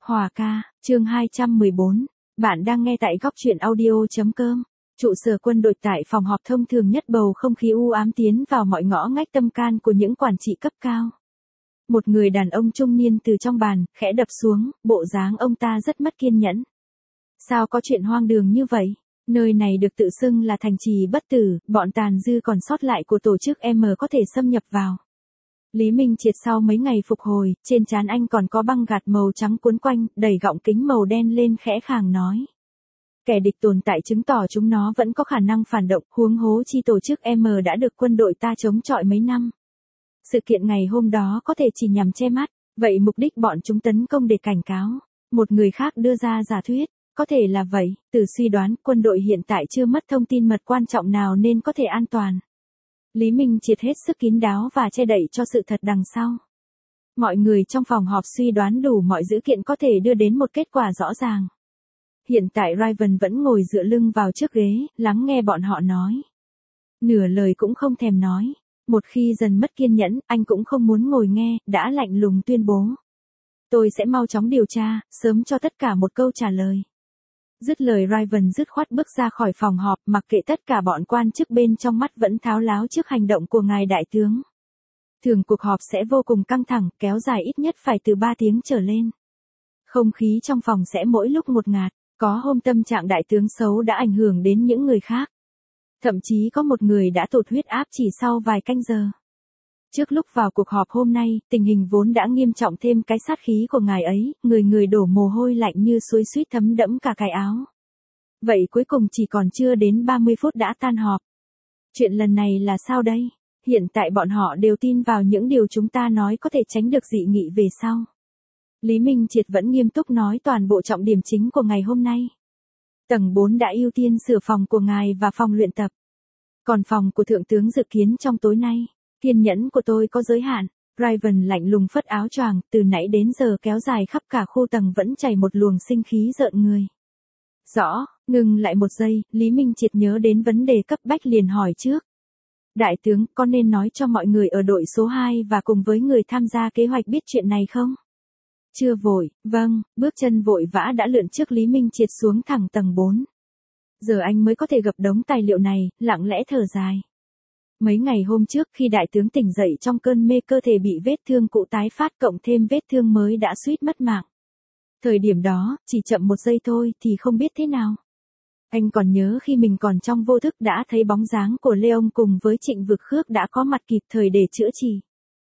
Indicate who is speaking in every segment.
Speaker 1: Hòa ca, chương 214. Bạn đang nghe tại góc truyện audio.com. Trụ sở quân đội tại phòng họp thông thường nhất, bầu không khí u ám tiến vào mọi ngõ ngách tâm can của những quản trị cấp cao. Một người đàn ông trung niên từ trong bàn, khẽ đập xuống, bộ dáng ông ta rất mất kiên nhẫn. Sao có chuyện hoang đường như vậy? Nơi này được tự xưng là thành trì bất tử, bọn tàn dư còn sót lại của tổ chức M có thể xâm nhập vào. Lý Minh Triệt sau mấy ngày phục hồi, trên trán anh còn có băng gạc màu trắng cuốn quanh, đẩy gọng kính màu đen lên khẽ khàng nói. Kẻ địch tồn tại chứng tỏ chúng nó vẫn có khả năng phản động, huống hố chi tổ chức M đã được quân đội ta chống chọi mấy năm. Sự kiện ngày hôm đó có thể chỉ nhằm che mắt, vậy mục đích bọn chúng tấn công để cảnh cáo. Một người khác đưa ra giả thuyết, có thể là vậy, từ suy đoán quân đội hiện tại chưa mất thông tin mật quan trọng nào nên có thể an toàn. Lý Minh Triệt hết sức kín đáo và che đậy cho sự thật đằng sau. Mọi người trong phòng họp suy đoán đủ mọi dữ kiện có thể đưa đến một kết quả rõ ràng. Hiện tại Raven vẫn ngồi dựa lưng vào chiếc ghế, lắng nghe bọn họ nói. Nửa lời cũng không thèm nói. Một khi dần mất kiên nhẫn, anh cũng không muốn ngồi nghe, đã lạnh lùng tuyên bố. Tôi sẽ mau chóng điều tra, sớm cho tất cả một câu trả lời. Dứt lời Raven dứt khoát bước ra khỏi phòng họp, mặc kệ tất cả bọn quan chức bên trong mắt vẫn tháo láo trước hành động của ngài đại tướng. Thường cuộc họp sẽ vô cùng căng thẳng, kéo dài ít nhất phải từ 3 tiếng trở lên. Không khí trong phòng sẽ mỗi lúc một ngạt, có hôm tâm trạng đại tướng xấu đã ảnh hưởng đến những người khác. Thậm chí có một người đã tụt huyết áp chỉ sau vài canh giờ. Trước lúc vào cuộc họp hôm nay, tình hình vốn đã nghiêm trọng thêm cái sát khí của ngài ấy, người đổ mồ hôi lạnh như suối suýt thấm đẫm cả cái áo. Vậy cuối cùng chỉ còn chưa đến 30 phút đã tan họp. Chuyện lần này là sao đây? Hiện tại bọn họ đều tin vào những điều chúng ta nói có thể tránh được dị nghị về sau. Lý Minh Triệt vẫn nghiêm túc nói toàn bộ trọng điểm chính của ngày hôm nay. Tầng 4 đã ưu tiên sửa phòng của ngài và phòng luyện tập. Còn phòng của thượng tướng dự kiến trong tối nay. Kiên nhẫn của tôi có giới hạn. Raven lạnh lùng phất áo choàng, từ nãy đến giờ kéo dài khắp cả khu tầng vẫn chảy một luồng sinh khí rợn người. Rõ, ngừng lại một giây, Lý Minh Triệt nhớ đến vấn đề cấp bách liền hỏi trước. Đại tướng, có nên nói cho mọi người ở đội số 2 và cùng với người tham gia kế hoạch biết chuyện này không? Chưa vội, vâng, bước chân vội vã đã lượn trước Lý Minh Triệt xuống thẳng tầng 4. Giờ anh mới có thể gập đống tài liệu này, lặng lẽ thở dài. Mấy ngày hôm trước khi đại tướng tỉnh dậy trong cơn mê, cơ thể bị vết thương cũ tái phát cộng thêm vết thương mới đã suýt mất mạng. Thời điểm đó, chỉ chậm một giây thôi thì không biết thế nào. Anh còn nhớ khi mình còn trong vô thức đã thấy bóng dáng của Leon cùng với Trịnh Vực Khước đã có mặt kịp thời để chữa trị.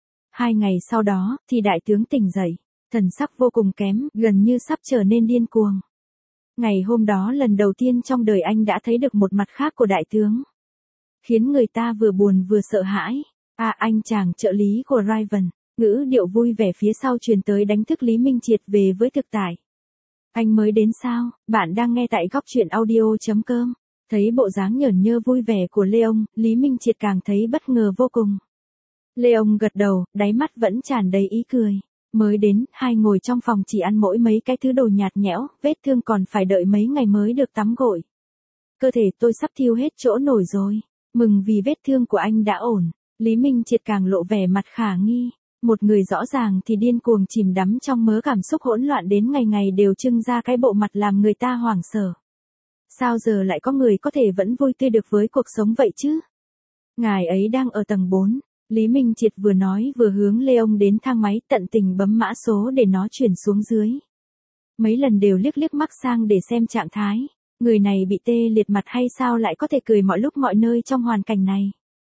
Speaker 1: 2 ngày sau đó, thì đại tướng tỉnh dậy, thần sắc vô cùng kém, gần như sắp trở nên điên cuồng. Ngày hôm đó lần đầu tiên trong đời anh đã thấy được một mặt khác của đại tướng. Khiến người ta vừa buồn vừa sợ hãi. Anh chàng trợ lý của Raven, ngữ điệu vui vẻ phía sau truyền tới đánh thức Lý Minh Triệt về với thực tại. Anh mới đến sao? Bạn đang nghe tại góc truyện audio.com. Thấy bộ dáng nhởn nhơ vui vẻ của Leon, Lý Minh Triệt càng thấy bất ngờ vô cùng. Leon gật đầu, đáy mắt vẫn tràn đầy ý cười. Mới đến, hai ngồi trong phòng chỉ ăn mỗi mấy cái thứ đồ nhạt nhẽo, vết thương còn phải đợi mấy ngày mới được tắm gội. Cơ thể tôi sắp thiêu hết chỗ nổi rồi. Mừng vì vết thương của anh đã ổn. Lý Minh Triệt càng lộ vẻ mặt khả nghi. Một người rõ ràng thì điên cuồng chìm đắm trong mớ cảm xúc hỗn loạn đến ngày ngày đều trưng ra cái bộ mặt làm người ta hoảng sợ. Sao giờ lại có người có thể vẫn vui tươi được với cuộc sống vậy chứ? Ngài ấy đang ở tầng 4. Lý Minh Triệt vừa nói vừa hướng Leon đến thang máy, tận tình bấm mã số để nó chuyển xuống dưới. Mấy lần đều liếc liếc mắt sang để xem trạng thái. Người này bị tê liệt mặt hay sao lại có thể cười mọi lúc mọi nơi trong hoàn cảnh này?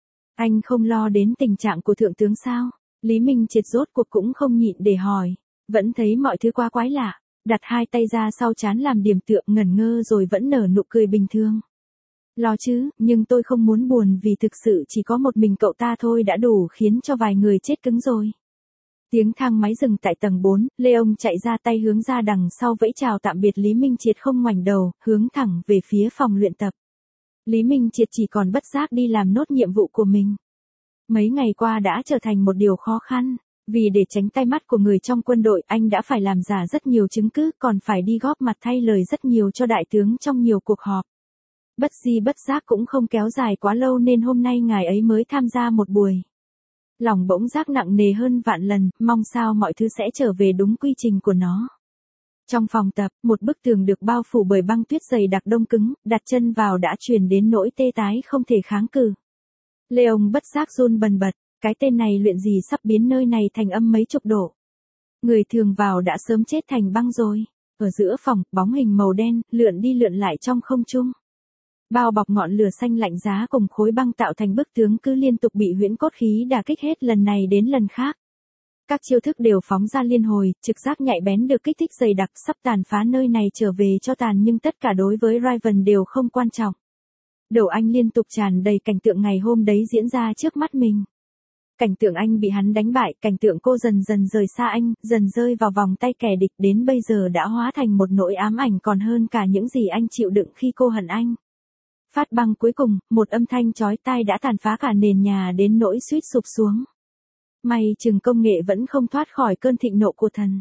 Speaker 1: Anh không lo đến tình trạng của thượng tướng sao? Lý Minh Triệt rốt cuộc cũng không nhịn để hỏi. Vẫn thấy mọi thứ quá quái lạ. Đặt hai tay ra sau trán làm điểm tựa, ngẩn ngơ rồi vẫn nở nụ cười bình thường. Lo chứ, nhưng tôi không muốn buồn vì thực sự chỉ có một mình cậu ta thôi đã đủ khiến cho vài người chết cứng rồi. Tiếng thang máy dừng tại tầng 4, Leon chạy ra tay hướng ra đằng sau vẫy chào tạm biệt Lý Minh Triệt không ngoảnh đầu, hướng thẳng về phía phòng luyện tập. Lý Minh Triệt chỉ còn bất giác đi làm nốt nhiệm vụ của mình. Mấy ngày qua đã trở thành một điều khó khăn, vì để tránh tai mắt của người trong quân đội anh đã phải làm giả rất nhiều chứng cứ, còn phải đi góp mặt thay lời rất nhiều cho đại tướng trong nhiều cuộc họp. Bất di bất giác cũng không kéo dài quá lâu nên hôm nay ngài ấy mới tham gia một buổi. Lòng bỗng giác nặng nề hơn vạn lần, mong sao mọi thứ sẽ trở về đúng quy trình của nó. Trong phòng tập, một bức tường được bao phủ bởi băng tuyết dày đặc đông cứng, đặt chân vào đã truyền đến nỗi tê tái không thể kháng cự. Leon bất giác run bần bật, cái tên này luyện gì sắp biến nơi này thành âm mấy chục độ. Người thường vào đã sớm chết thành băng rồi. Ở giữa phòng, bóng hình màu đen, lượn đi lượn lại trong không trung. Bao bọc ngọn lửa xanh lạnh giá cùng khối băng tạo thành bức tướng cứ liên tục bị huyễn cốt khí đả kích hết lần này đến lần khác. Các chiêu thức đều phóng ra liên hồi, trực giác nhạy bén được kích thích dày đặc sắp tàn phá nơi này trở về cho tàn nhưng tất cả đối với Raven đều không quan trọng. Đầu anh liên tục tràn đầy cảnh tượng ngày hôm đấy diễn ra trước mắt mình. Cảnh tượng anh bị hắn đánh bại, cảnh tượng cô dần dần rời xa anh, dần rơi vào vòng tay kẻ địch đến bây giờ đã hóa thành một nỗi ám ảnh còn hơn cả những gì anh chịu đựng khi cô hận anh. Phát băng cuối cùng, một âm thanh chói tai đã tàn phá cả nền nhà đến nỗi suýt sụp xuống. May chừng công nghệ vẫn không thoát khỏi cơn thịnh nộ của thần.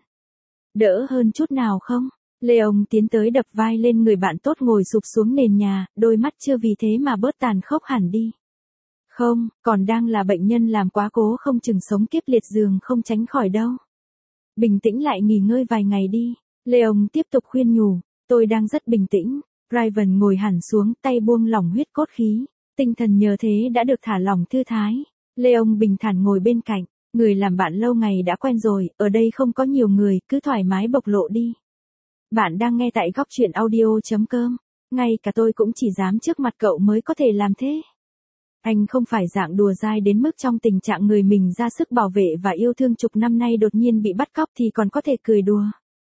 Speaker 1: Đỡ hơn chút nào không? Leon tiến tới đập vai lên người bạn tốt ngồi sụp xuống nền nhà, đôi mắt chưa vì thế mà bớt tàn khốc hẳn đi. Không, còn đang là bệnh nhân làm quá cố không chừng sống kiếp liệt giường không tránh khỏi đâu. Bình tĩnh lại nghỉ ngơi vài ngày đi. Leon tiếp tục khuyên nhủ, tôi đang rất bình tĩnh. Raven ngồi hẳn xuống, tay buông lỏng huyết cốt khí. Tinh thần nhờ thế đã được thả lỏng thư thái. Leon bình thản ngồi bên cạnh. Người làm bạn lâu ngày đã quen rồi, ở đây không có nhiều người, cứ thoải mái bộc lộ đi. Bạn đang nghe tại góc truyện audio.com. Ngay cả tôi cũng chỉ dám trước mặt cậu mới có thể làm thế. Anh không phải dạng đùa dai đến mức trong tình trạng người mình ra sức bảo vệ và yêu thương chục năm nay đột nhiên bị bắt cóc thì còn có thể cười đùa.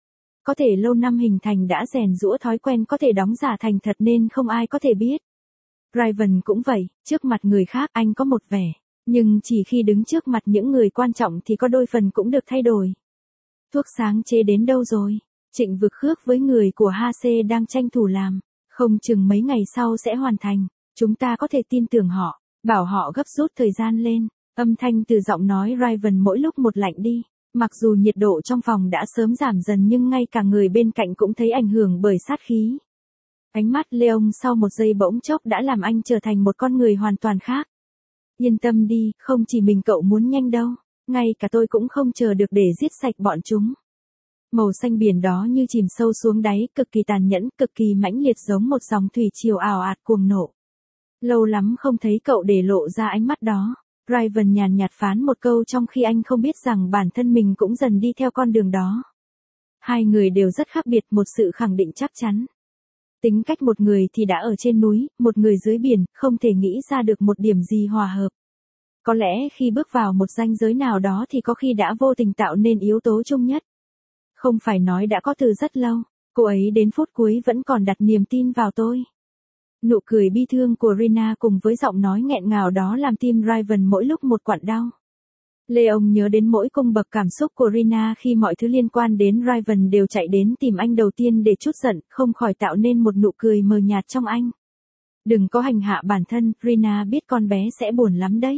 Speaker 1: Có thể lâu năm hình thành đã rèn giũa thói quen có thể đóng giả thành thật nên không ai có thể biết. Raven cũng vậy, trước mặt người khác anh có một vẻ, nhưng chỉ khi đứng trước mặt những người quan trọng thì có đôi phần cũng được thay đổi. Thuốc sáng chế đến đâu rồi? Trịnh Vực Khước với người của HC đang tranh thủ làm, không chừng mấy ngày sau sẽ hoàn thành, chúng ta có thể tin tưởng họ. Bảo họ gấp rút thời gian lên, âm thanh từ giọng nói Raven mỗi lúc một lạnh đi, mặc dù nhiệt độ trong phòng đã sớm giảm dần nhưng ngay cả người bên cạnh cũng thấy ảnh hưởng bởi sát khí. Ánh mắt Leon sau một giây bỗng chốc đã làm anh trở thành một con người hoàn toàn khác. Yên tâm đi, không chỉ mình cậu muốn nhanh đâu, ngay cả tôi cũng không chờ được để giết sạch bọn chúng. Màu xanh biển đó như chìm sâu xuống đáy, cực kỳ tàn nhẫn, cực kỳ mãnh liệt giống một dòng thủy triều ào ạt cuồng nộ. Lâu lắm không thấy cậu để lộ ra ánh mắt đó. Raven nhàn nhạt phán một câu trong khi anh không biết rằng bản thân mình cũng dần đi theo con đường đó. Hai người đều rất khác biệt, một sự khẳng định chắc chắn. Tính cách một người thì đã ở trên núi, một người dưới biển, không thể nghĩ ra được một điểm gì hòa hợp. Có lẽ khi bước vào một ranh giới nào đó thì có khi đã vô tình tạo nên yếu tố chung nhất. Không phải nói đã có từ rất lâu, cô ấy đến phút cuối vẫn còn đặt niềm tin vào tôi. Nụ cười bi thương của Rina cùng với giọng nói nghẹn ngào đó làm tim Raven mỗi lúc một quặn đau. Leon nhớ đến mỗi cung bậc cảm xúc của Rina khi mọi thứ liên quan đến Raven đều chạy đến tìm anh đầu tiên để trút giận, không khỏi tạo nên một nụ cười mờ nhạt trong anh. Đừng có hành hạ bản thân, Rina biết con bé sẽ buồn lắm đấy.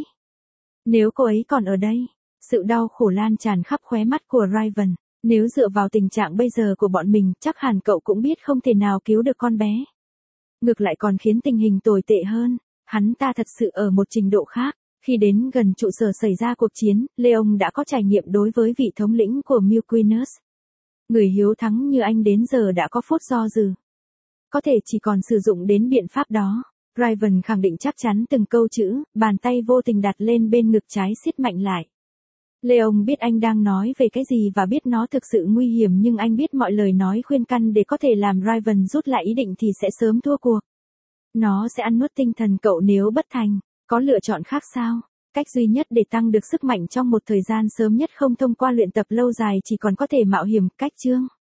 Speaker 1: Nếu cô ấy còn ở đây, sự đau khổ lan tràn khắp khóe mắt của Raven. Nếu dựa vào tình trạng bây giờ của bọn mình, chắc hẳn cậu cũng biết không thể nào cứu được con bé. Ngược lại còn khiến tình hình tồi tệ hơn, hắn ta thật sự ở một trình độ khác. Khi đến gần trụ sở xảy ra cuộc chiến, Leon đã có trải nghiệm đối với vị thống lĩnh của Mulquinus. Người hiếu thắng như anh đến giờ đã có phút do dự. Có thể chỉ còn sử dụng đến biện pháp đó. Raven khẳng định chắc chắn từng câu chữ, bàn tay vô tình đặt lên bên ngực trái siết mạnh lại. Leon biết anh đang nói về cái gì và biết nó thực sự nguy hiểm nhưng anh biết mọi lời nói khuyên can để có thể làm Raven rút lại ý định thì sẽ sớm thua cuộc. Nó sẽ ăn nuốt tinh thần cậu nếu bất thành. Có lựa chọn khác sao? Cách duy nhất để tăng được sức mạnh trong một thời gian sớm nhất không thông qua luyện tập lâu dài chỉ còn có thể mạo hiểm. Cách chương